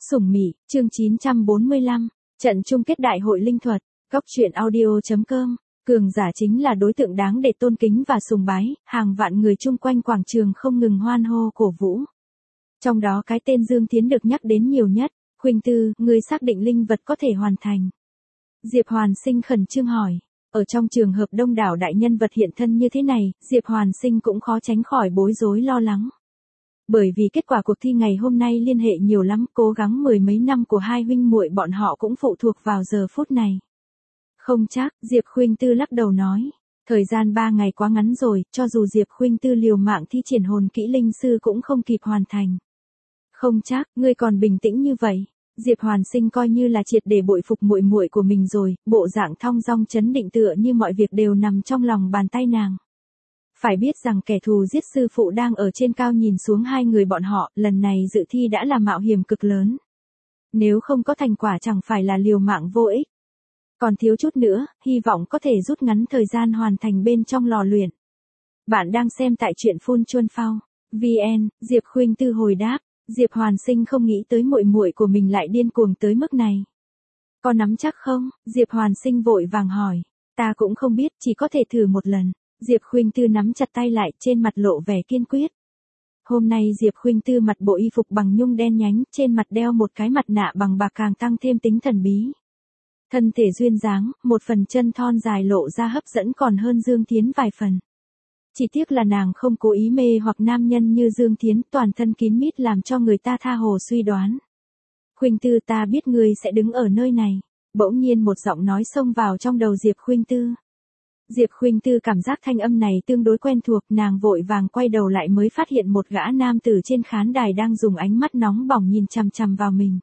Sủng Mị, chương 945, trận chung kết đại hội linh thuật, góc truyện audio.com, cường giả chính là đối tượng đáng để tôn kính và sùng bái, hàng vạn người chung quanh quảng trường không ngừng hoan hô cổ vũ. Trong đó cái tên Dương Thiến được nhắc đến nhiều nhất. Khuynh Tư, ngươi xác định linh vật có thể hoàn thành. Diệp Hoàn Sinh khẩn trương hỏi. Ở trong trường hợp đông đảo đại nhân vật hiện thân như thế này, Diệp Hoàn Sinh cũng khó tránh khỏi bối rối lo lắng. Bởi vì kết quả cuộc thi ngày hôm nay liên hệ nhiều lắm, cố gắng mười mấy năm của hai huynh muội bọn họ cũng phụ thuộc vào giờ phút này. Không chắc, Diệp Khuynh Tư lắc đầu nói. Thời gian 3 ngày quá ngắn rồi, cho dù Diệp Khuynh Tư liều mạng thi triển hồn kỹ linh sư cũng không kịp hoàn thành. Không chắc, ngươi còn bình tĩnh như vậy. Diệp Hoàn Sinh coi như là triệt để bội phục muội muội của mình rồi, bộ dạng thong dong chấn định tựa như mọi việc đều nằm trong lòng bàn tay nàng. Phải biết rằng kẻ thù giết sư phụ đang ở trên cao nhìn xuống hai người bọn họ, lần này dự thi đã là mạo hiểm cực lớn. Nếu không có thành quả chẳng phải là liều mạng vô ích. Còn thiếu chút nữa, hy vọng có thể rút ngắn thời gian hoàn thành bên trong lò luyện. Bạn đang xem tại truyện Phun Chuân Phao. VN, Diệp Khuynh Tư hồi đáp. Diệp Hoàn Sinh không nghĩ tới muội muội của mình lại điên cuồng tới mức này. Có nắm chắc không? Diệp Hoàn Sinh vội vàng hỏi. Ta cũng không biết, chỉ có thể thử một lần. Diệp Khuynh Tư nắm chặt tay lại, trên mặt lộ vẻ kiên quyết. Hôm nay Diệp Khuynh Tư mặc bộ y phục bằng nhung đen nhánh, trên mặt đeo một cái mặt nạ bằng bạc càng tăng thêm tính thần bí. Thân thể duyên dáng, một phần chân thon dài lộ ra hấp dẫn còn hơn Dương Thiến vài phần. Chỉ tiếc là nàng không cố ý mê hoặc nam nhân như Dương Thiến, toàn thân kín mít làm cho người ta tha hồ suy đoán. Khuynh Tư, ta biết ngươi sẽ đứng ở nơi này. Bỗng nhiên một giọng nói xông vào trong đầu Diệp Khuynh Tư. Diệp Khuynh Tư cảm giác thanh âm này tương đối quen thuộc, nàng vội vàng quay đầu lại mới phát hiện một gã nam tử trên khán đài đang dùng ánh mắt nóng bỏng nhìn chằm chằm vào mình.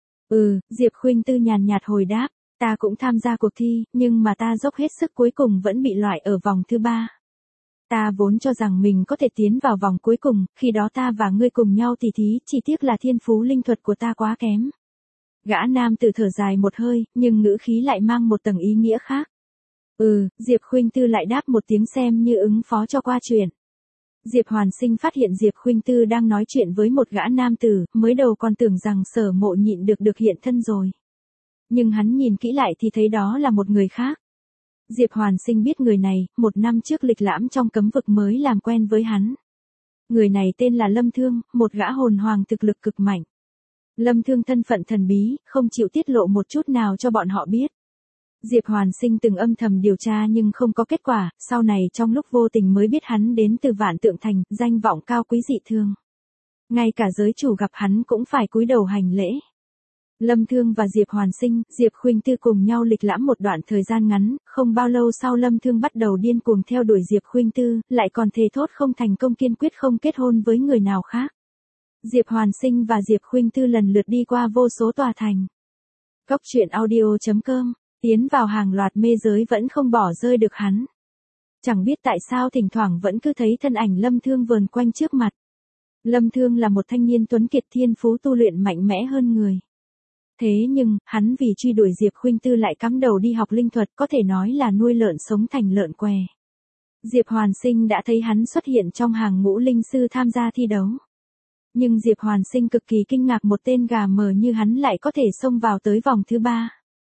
Diệp Khuynh Tư nhàn nhạt hồi đáp, ta cũng tham gia cuộc thi, nhưng mà ta dốc hết sức cuối cùng vẫn bị loại ở vòng thứ 3. Ta vốn cho rằng mình có thể tiến vào vòng cuối cùng, khi đó ta và ngươi cùng nhau tỉ thí, chỉ tiếc là thiên phú linh thuật của ta quá kém. Gã nam tử thở dài một hơi, nhưng ngữ khí lại mang một tầng ý nghĩa khác. Diệp Khuynh Tư lại đáp một tiếng xem như ứng phó cho qua chuyện. Diệp Hoàn Sinh phát hiện Diệp Khuynh Tư đang nói chuyện với một gã nam tử, mới đầu còn tưởng rằng Sở Mộ nhịn được hiện thân rồi. Nhưng hắn nhìn kỹ lại thì thấy đó là một người khác. Diệp Hoàn Sinh biết người này, 1 năm trước lịch lãm trong cấm vực mới làm quen với hắn. Người này tên là Lâm Thương, một gã hồn hoàng thực lực cực mạnh. Lâm Thương thân phận thần bí, không chịu tiết lộ một chút nào cho bọn họ biết. Diệp Hoàn Sinh từng âm thầm điều tra nhưng không có kết quả, sau này trong lúc vô tình mới biết hắn đến từ Vạn Tượng Thành, danh vọng cao quý dị thường. Ngay cả giới chủ gặp hắn cũng phải cúi đầu hành lễ. Lâm Thương và Diệp Hoàn Sinh, Diệp Khuynh Tư cùng nhau lịch lãm một đoạn thời gian ngắn, không bao lâu sau Lâm Thương bắt đầu điên cuồng theo đuổi Diệp Khuynh Tư, lại còn thề thốt không thành công kiên quyết không kết hôn với người nào khác. Diệp Hoàn Sinh và Diệp Khuynh Tư lần lượt đi qua vô số tòa thành. Góc truyện audio.com, tiến vào hàng loạt mê giới vẫn không bỏ rơi được hắn. Chẳng biết tại sao thỉnh thoảng vẫn cứ thấy thân ảnh Lâm Thương vờn quanh trước mặt. Lâm Thương là một thanh niên tuấn kiệt thiên phú tu luyện mạnh mẽ hơn người. Thế nhưng, hắn vì truy đuổi Diệp Khuynh Tư lại cắm đầu đi học linh thuật, có thể nói là nuôi lợn sống thành lợn què. Diệp Hoàn Sinh đã thấy hắn xuất hiện trong hàng ngũ linh sư tham gia thi đấu. Nhưng Diệp Hoàn Sinh cực kỳ kinh ngạc một tên gà mờ như hắn lại có thể xông vào tới vòng thứ 3.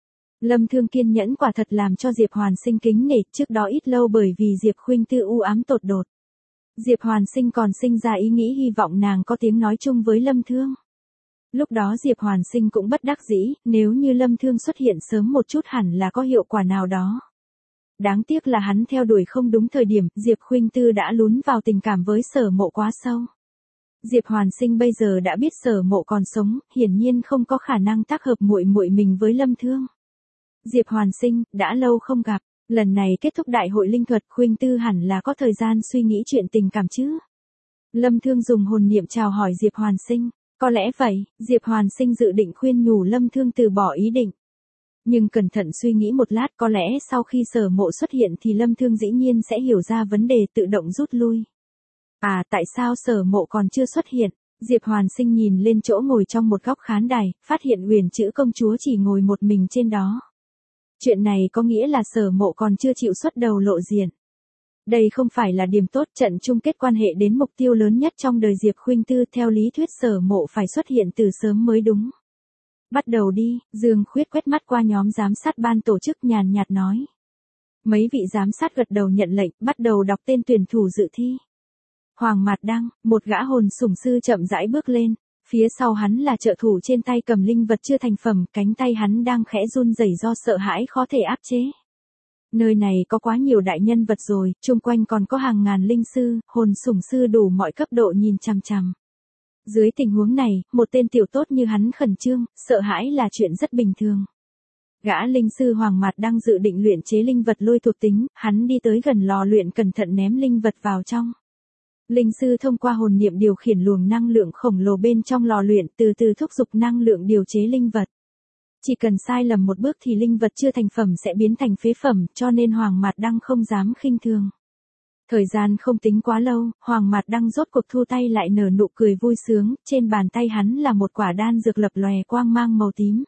Lâm Thương kiên nhẫn quả thật làm cho Diệp Hoàn Sinh kính nể, trước đó ít lâu bởi vì Diệp Khuynh Tư u ám tột đột. Diệp Hoàn Sinh còn sinh ra ý nghĩ hy vọng nàng có tiếng nói chung với Lâm Thương. Lúc đó Diệp Hoàn Sinh cũng bất đắc dĩ, nếu như Lâm Thương xuất hiện sớm một chút hẳn là có hiệu quả nào đó. Đáng tiếc là hắn theo đuổi không đúng thời điểm, Diệp Khuynh Tư đã lún vào tình cảm với Sở Mộ quá sâu. Diệp Hoàn Sinh bây giờ đã biết Sở Mộ còn sống, hiển nhiên không có khả năng tác hợp muội muội mình với Lâm Thương. Diệp Hoàn Sinh, đã lâu không gặp, lần này kết thúc đại hội linh thuật, Khuynh Tư hẳn là có thời gian suy nghĩ chuyện tình cảm chứ. Lâm Thương dùng hồn niệm chào hỏi Diệp Hoàn Sinh. Có lẽ vậy, Diệp Hoàn Sinh dự định khuyên nhủ Lâm Thương từ bỏ ý định. Nhưng cẩn thận suy nghĩ một lát, có lẽ sau khi Sở Mộ xuất hiện thì Lâm Thương dĩ nhiên sẽ hiểu ra vấn đề, tự động rút lui. Tại sao Sở Mộ còn chưa xuất hiện? Diệp Hoàn Sinh nhìn lên chỗ ngồi trong một góc khán đài, phát hiện Huyền Chữ công chúa chỉ ngồi một mình trên đó. Chuyện này có nghĩa là Sở Mộ còn chưa chịu xuất đầu lộ diện. Đây không phải là điểm tốt, trận chung kết quan hệ đến mục tiêu lớn nhất trong đời Diệp Khuynh Tư, theo lý thuyết Sở Mộ phải xuất hiện từ sớm mới đúng. Bắt đầu đi, Dương Khuyết quét mắt qua nhóm giám sát ban tổ chức nhàn nhạt nói. Mấy vị giám sát gật đầu nhận lệnh, bắt đầu đọc tên tuyển thủ dự thi. Hoàng Mạt Đăng, một gã hồn sủng sư chậm rãi bước lên, phía sau hắn là trợ thủ trên tay cầm linh vật chưa thành phẩm, cánh tay hắn đang khẽ run rẩy do sợ hãi khó thể áp chế. Nơi này có quá nhiều đại nhân vật rồi, chung quanh còn có hàng ngàn linh sư, hồn sủng sư đủ mọi cấp độ nhìn chằm chằm. Dưới tình huống này, một tên tiểu tốt như hắn khẩn trương, sợ hãi là chuyện rất bình thường. Gã linh sư Hoàng Mạt đang dự định luyện chế linh vật lôi thuộc tính, hắn đi tới gần lò luyện cẩn thận ném linh vật vào trong. Linh sư thông qua hồn niệm điều khiển luồng năng lượng khổng lồ bên trong lò luyện, từ từ thúc giục năng lượng điều chế linh vật. Chỉ cần sai lầm một bước thì linh vật chưa thành phẩm sẽ biến thành phế phẩm, cho nên Hoàng Mạt Đăng không dám khinh thường. Thời gian không tính quá lâu, Hoàng Mạt Đăng rốt cuộc thu tay lại nở nụ cười vui sướng, trên bàn tay hắn là một quả đan dược lập lòe quang mang màu tím.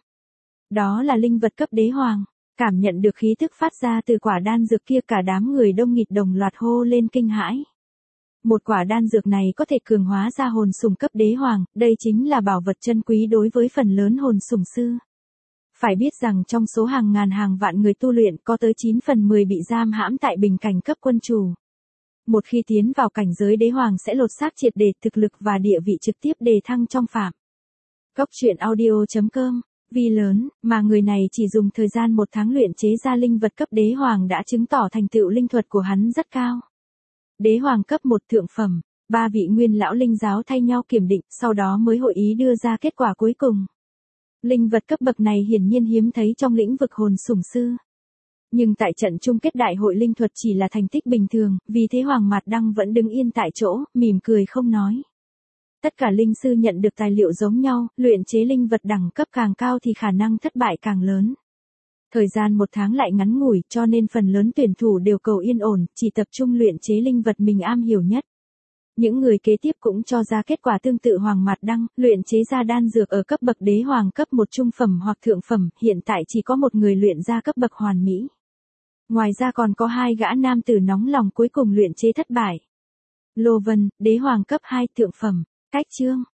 Đó là linh vật cấp đế hoàng. Cảm nhận được khí thức phát ra từ quả đan dược kia, cả đám người đông nghịt đồng loạt hô lên kinh hãi. Một quả đan dược này có thể cường hóa ra hồn sủng cấp đế hoàng, đây chính là bảo vật chân quý đối với phần lớn hồn sủng sư. Phải biết rằng trong số hàng ngàn hàng vạn người tu luyện có tới 9 phần 10 bị giam hãm tại bình cảnh cấp quân chủ. Một khi tiến vào cảnh giới đế hoàng sẽ lột xác triệt để, thực lực và địa vị trực tiếp đề thăng trong phạm. Cốc truyện audio.com, vì lớn, mà người này chỉ dùng thời gian 1 tháng luyện chế ra linh vật cấp đế hoàng đã chứng tỏ thành tựu linh thuật của hắn rất cao. Đế hoàng cấp 1 thượng phẩm, 3 vị nguyên lão linh giáo thay nhau kiểm định, sau đó mới hội ý đưa ra kết quả cuối cùng. Linh vật cấp bậc này hiển nhiên hiếm thấy trong lĩnh vực hồn sủng sư. Nhưng tại trận chung kết đại hội linh thuật chỉ là thành tích bình thường, vì thế Hoàng Mạt Đăng vẫn đứng yên tại chỗ, mỉm cười không nói. Tất cả linh sư nhận được tài liệu giống nhau, luyện chế linh vật đẳng cấp càng cao thì khả năng thất bại càng lớn. Thời gian 1 tháng lại ngắn ngủi, cho nên phần lớn tuyển thủ đều cầu yên ổn, chỉ tập trung luyện chế linh vật mình am hiểu nhất. Những người kế tiếp cũng cho ra kết quả tương tự. Hoàng Mạt Đăng, luyện chế ra đan dược ở cấp bậc đế hoàng cấp 1 trung phẩm hoặc thượng phẩm, hiện tại chỉ có một người luyện ra cấp bậc hoàn mỹ. Ngoài ra còn có 2 gã nam tử nóng lòng cuối cùng luyện chế thất bại. Lô Vân, đế hoàng cấp 2 thượng phẩm, Cách Chương,